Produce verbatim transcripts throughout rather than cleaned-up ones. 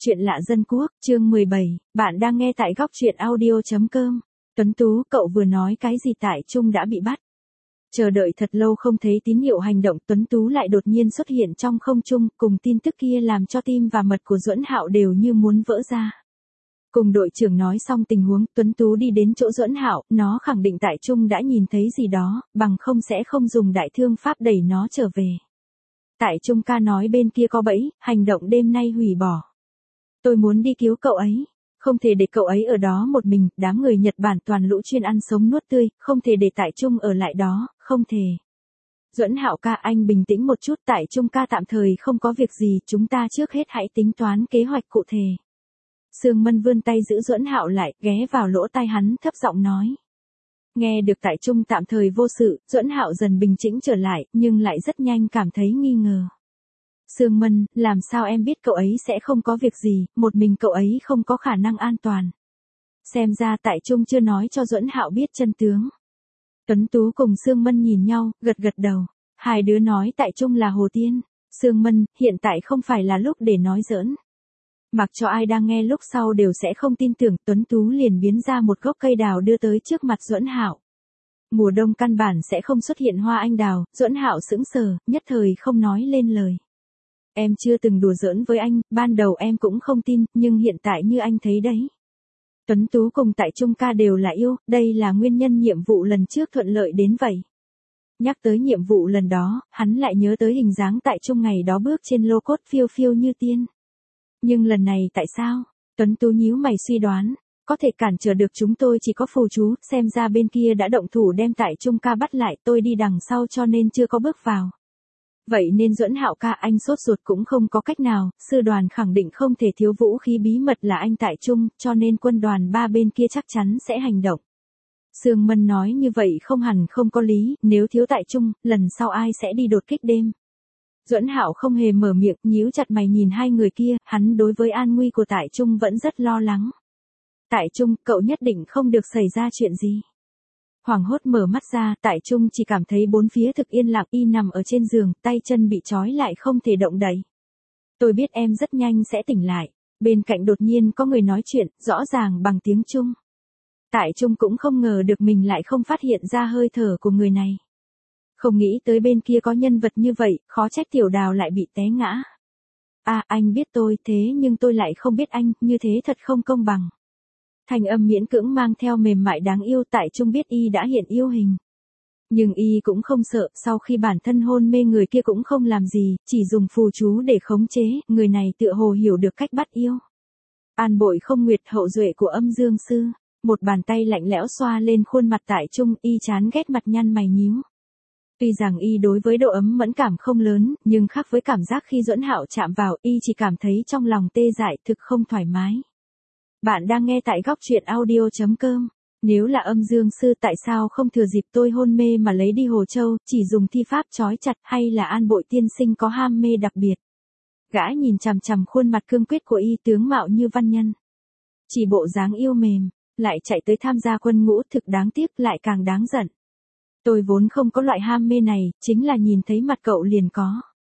Chuyện lạ dân quốc, chương mười bảy, bạn đang nghe tại góc truyện audio chấm com. Tuấn Tú, cậu vừa nói cái gì Tại Trung đã bị bắt? Chờ đợi thật lâu không thấy tín hiệu hành động, Tuấn Tú lại đột nhiên xuất hiện trong không trung, cùng tin tức kia làm cho tim và mật của Duẫn Hạo đều như muốn vỡ ra. Cùng đội trưởng nói xong tình huống, Tuấn Tú đi đến chỗ Duẫn Hạo, nó khẳng định Tại Trung đã nhìn thấy gì đó, bằng không sẽ không dùng đại thương pháp đẩy nó trở về. Tại Trung ca nói bên kia có bẫy, hành động đêm nay hủy bỏ. Tôi muốn đi cứu cậu ấy, không thể để cậu ấy ở đó một mình, đám người Nhật Bản toàn lũ chuyên ăn sống nuốt tươi, không thể để Tại Trung ở lại đó, không thể. Duẫn Hạo ca, anh bình tĩnh một chút, Tại Trung ca tạm thời không có việc gì, chúng ta trước hết hãy tính toán kế hoạch cụ thể. Sương Mân vươn tay giữ Duẫn Hạo lại, ghé vào lỗ tai hắn thấp giọng nói. Nghe được Tại Trung tạm thời vô sự, Duẫn Hạo dần bình tĩnh trở lại, nhưng lại rất nhanh cảm thấy nghi ngờ. Sương Mân, làm sao em biết cậu ấy sẽ không có việc gì, một mình cậu ấy không có khả năng an toàn. Xem ra Tại Trung chưa nói cho Duẫn Hạo biết chân tướng. Tuấn Tú cùng Sương Mân nhìn nhau, gật gật đầu. Hai đứa nói Tại Trung là Hồ Tiên. Sương Mân, hiện tại không phải là lúc để nói giỡn. Mặc cho ai đang nghe lúc sau đều sẽ không tin tưởng, Tuấn Tú liền biến ra một gốc cây đào đưa tới trước mặt Duẫn Hạo. Mùa đông căn bản sẽ không xuất hiện hoa anh đào, Duẫn Hạo sững sờ, nhất thời không nói lên lời. Em chưa từng đùa giỡn với anh, ban đầu em cũng không tin, nhưng hiện tại như anh thấy đấy. Tuấn Tú cùng Tại Trung ca đều là yêu, đây là nguyên nhân nhiệm vụ lần trước thuận lợi đến vậy. Nhắc tới nhiệm vụ lần đó, hắn lại nhớ tới hình dáng Tại Trung ngày đó bước trên lô cốt phiêu phiêu như tiên. Nhưng lần này tại sao? Tuấn Tú nhíu mày suy đoán, có thể cản trở được chúng tôi chỉ có phù chú, xem ra bên kia đã động thủ đem Tại Trung ca bắt lại, tôi đi đằng sau cho nên chưa có bước vào. Vậy nên Duẫn Hạo ca, anh sốt ruột cũng không có cách nào, sư đoàn khẳng định không thể thiếu vũ khí bí mật là anh Tại Trung, cho nên quân đoàn ba bên kia chắc chắn sẽ hành động. Sương Mân nói như vậy không hẳn không có lý, nếu thiếu Tại Trung, lần sau ai sẽ đi đột kích đêm. Duẫn Hạo không hề mở miệng, nhíu chặt mày nhìn hai người kia, hắn đối với an nguy của Tại Trung vẫn rất lo lắng. Tại Trung, cậu nhất định không được xảy ra chuyện gì. Hoảng hốt mở mắt ra, Tại Trung chỉ cảm thấy bốn phía thực yên lặng, y nằm ở trên giường, tay chân bị trói lại không thể động đậy. Tôi biết em rất nhanh sẽ tỉnh lại. Bên cạnh đột nhiên có người nói chuyện, rõ ràng bằng tiếng Trung. Tại Trung cũng không ngờ được mình lại không phát hiện ra hơi thở của người này. Không nghĩ tới bên kia có nhân vật như vậy, khó trách Tiểu Đào lại bị té ngã. À, anh biết tôi, thế nhưng tôi lại không biết anh, như thế thật không công bằng. Thanh âm miễn cưỡng mang theo mềm mại đáng yêu, Tại Trung biết y đã hiện yêu hình. Nhưng y cũng không sợ, sau khi bản thân hôn mê người kia cũng không làm gì, chỉ dùng phù chú để khống chế, người này tựa hồ hiểu được cách bắt yêu. An Bội Không Nguyệt, hậu duệ của Âm Dương Sư, một bàn tay lạnh lẽo xoa lên khuôn mặt Tại Trung, y chán ghét mặt nhăn mày nhíu. Tuy rằng y đối với độ ấm mẫn cảm không lớn, nhưng khác với cảm giác khi Duẫn Hạo chạm vào, y chỉ cảm thấy trong lòng tê dại, thực không thoải mái. Bạn đang nghe tại góc truyện audio chấm com. Nếu là Âm Dương Sư, tại sao không thừa dịp tôi hôn mê mà lấy đi Hồ Châu, chỉ dùng thi pháp trói chặt, hay là An Bội tiên sinh có ham mê đặc biệt? Gã nhìn chằm chằm khuôn mặt cương quyết của y, tướng mạo như văn nhân. Chỉ bộ dáng yêu mềm, lại chạy tới tham gia quân ngũ, thực đáng tiếc, lại càng đáng giận. Tôi vốn không có loại ham mê này, chính là nhìn thấy mặt cậu liền có.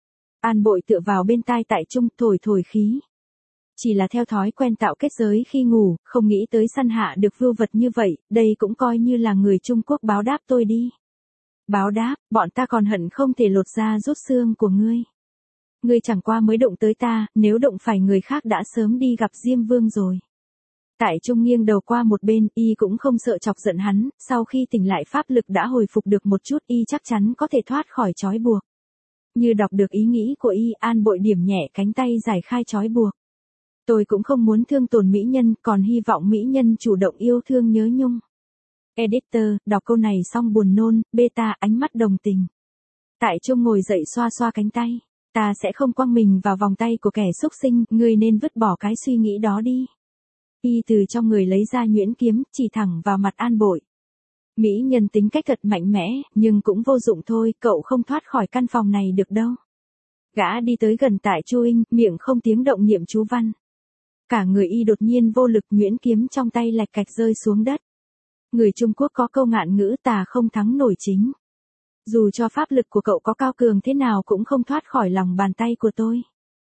An Bội tựa vào bên tai Tại Trung, thổi thổi khí. Chỉ là theo thói quen tạo kết giới khi ngủ, không nghĩ tới săn hạ được vưu vật như vậy, đây cũng coi như là người Trung Quốc báo đáp tôi đi. Báo đáp, bọn ta còn hận không thể lột da rút xương của ngươi. Ngươi chẳng qua mới động tới ta, nếu động phải người khác đã sớm đi gặp Diêm Vương rồi. Tại Trung nghiêng đầu qua một bên, y cũng không sợ chọc giận hắn, sau khi tỉnh lại pháp lực đã hồi phục được một chút, y chắc chắn có thể thoát khỏi trói buộc. Như đọc được ý nghĩ của y, An Bội điểm nhẹ cánh tay giải khai trói buộc. Tôi cũng không muốn thương tổn mỹ nhân, còn hy vọng mỹ nhân chủ động yêu thương nhớ nhung. Editor, đọc câu này xong buồn nôn, beta, ánh mắt đồng tình. Tại Trung ngồi dậy xoa xoa cánh tay. Ta sẽ không quăng mình vào vòng tay của kẻ xúc sinh, ngươi nên vứt bỏ cái suy nghĩ đó đi. Y từ trong người lấy ra nhuyễn kiếm, chỉ thẳng vào mặt An Bội. Mỹ nhân tính cách thật mạnh mẽ, nhưng cũng vô dụng thôi, cậu không thoát khỏi căn phòng này được đâu. Gã đi tới gần Tại Trung, miệng không tiếng động niệm chú văn. Cả người y đột nhiên vô lực, nhuyễn kiếm trong tay lạch cạch rơi xuống đất. Người Trung Quốc có câu ngạn ngữ tà không thắng nổi chính. Dù cho pháp lực của cậu có cao cường thế nào cũng không thoát khỏi lòng bàn tay của tôi.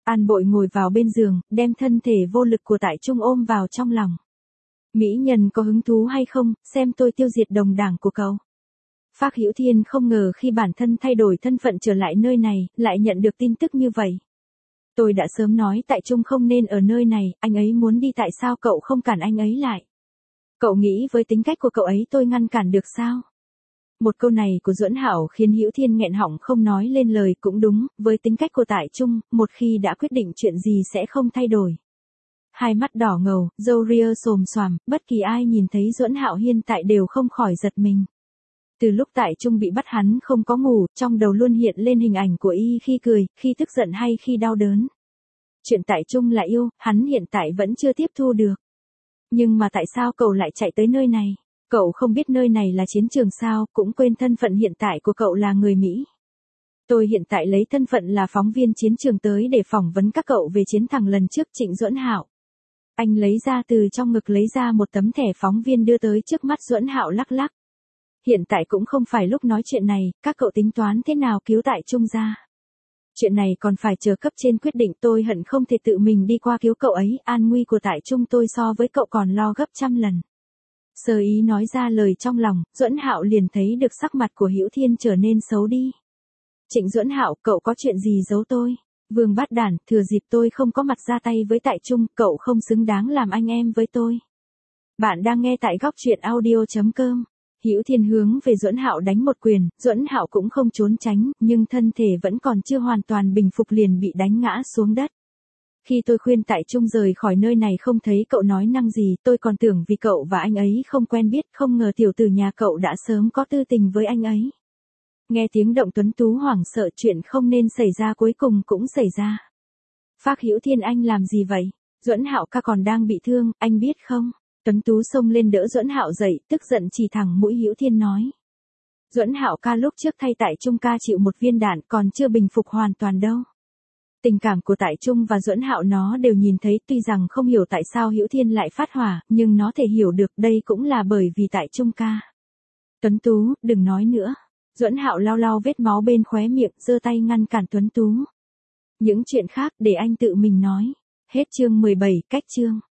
An Bội ngồi vào bên giường, đem thân thể vô lực của Tại Trung ôm vào trong lòng. Mỹ nhân có hứng thú hay không, xem tôi tiêu diệt đồng đảng của cậu. Phác Hữu Thiên không ngờ khi bản thân thay đổi thân phận trở lại nơi này, lại nhận được tin tức như vậy. Tôi đã sớm nói Tại Trung không nên ở nơi này, anh ấy muốn đi tại sao cậu không cản anh ấy lại? Cậu nghĩ với tính cách của cậu ấy tôi ngăn cản được sao? Một câu này của Duẫn Hạo khiến Hữu Thiên nghẹn họng không nói lên lời, cũng đúng, với tính cách của Tại Trung, một khi đã quyết định chuyện gì sẽ không thay đổi. Hai mắt đỏ ngầu, râu ria xồm xoàm, bất kỳ ai nhìn thấy Duẫn Hạo hiện tại đều không khỏi giật mình. Từ lúc Tại Trung bị bắt hắn không có ngủ, trong đầu luôn hiện lên hình ảnh của y khi cười, khi tức giận hay khi đau đớn. Chuyện Tại Trung là yêu, hắn hiện tại vẫn chưa tiếp thu được. Nhưng mà tại sao cậu lại chạy tới nơi này? Cậu không biết nơi này là chiến trường sao, cũng quên thân phận hiện tại của cậu là người Mỹ. Tôi hiện tại lấy thân phận là phóng viên chiến trường tới để phỏng vấn các cậu về chiến thắng lần trước Trịnh Duẫn Hạo. Anh lấy ra từ trong ngực lấy ra một tấm thẻ phóng viên đưa tới trước mắt Duẫn Hạo lắc lắc. Hiện tại cũng không phải lúc nói chuyện này, các cậu tính toán thế nào cứu Tại Trung ra. Chuyện này còn phải chờ cấp trên quyết định, tôi hận không thể tự mình đi qua cứu cậu ấy, an nguy của Tại Trung tôi so với cậu còn lo gấp trăm lần. Sơ ý nói ra lời trong lòng, Duẫn Hạo liền thấy được sắc mặt của Hữu Thiên trở nên xấu đi. Trịnh Duẫn Hạo, cậu có chuyện gì giấu tôi? Vương Bát Đản, thừa dịp tôi không có mặt ra tay với Tại Trung, cậu không xứng đáng làm anh em với tôi. Bạn đang nghe tại góc truyện audio chấm com. Hữu Thiên hướng về Duẫn Hạo đánh một quyền, Duẫn Hạo cũng không trốn tránh, nhưng thân thể vẫn còn chưa hoàn toàn bình phục liền bị đánh ngã xuống đất. Khi tôi khuyên Tại Trung rời khỏi nơi này không thấy cậu nói năng gì, tôi còn tưởng vì cậu và anh ấy không quen biết, không ngờ tiểu tử nhà cậu đã sớm có tư tình với anh ấy. Nghe tiếng động tuấn tú hoảng sợ, chuyện không nên xảy ra cuối cùng cũng xảy ra. Phác Hữu Thiên, anh làm gì vậy? Duẫn Hạo ca còn đang bị thương, anh biết không? Tuấn tú xông lên đỡ Duẫn Hạo dậy, tức giận chỉ thẳng mũi Hữu Thiên nói. Duẫn Hạo ca lúc trước thay Tại Trung ca chịu một viên đạn còn chưa bình phục hoàn toàn đâu. Tình cảm của Tại Trung và Duẫn Hạo nó đều nhìn thấy, tuy rằng không hiểu tại sao Hữu Thiên lại phát hỏa, nhưng nó thể hiểu được đây cũng là bởi vì Tại Trung ca. Tuấn tú, đừng nói nữa. Duẫn Hạo lau lau vết máu bên khóe miệng, giơ tay ngăn cản Tuấn tú. Những chuyện khác để anh tự mình nói. Hết chương mười bảy, cách chương.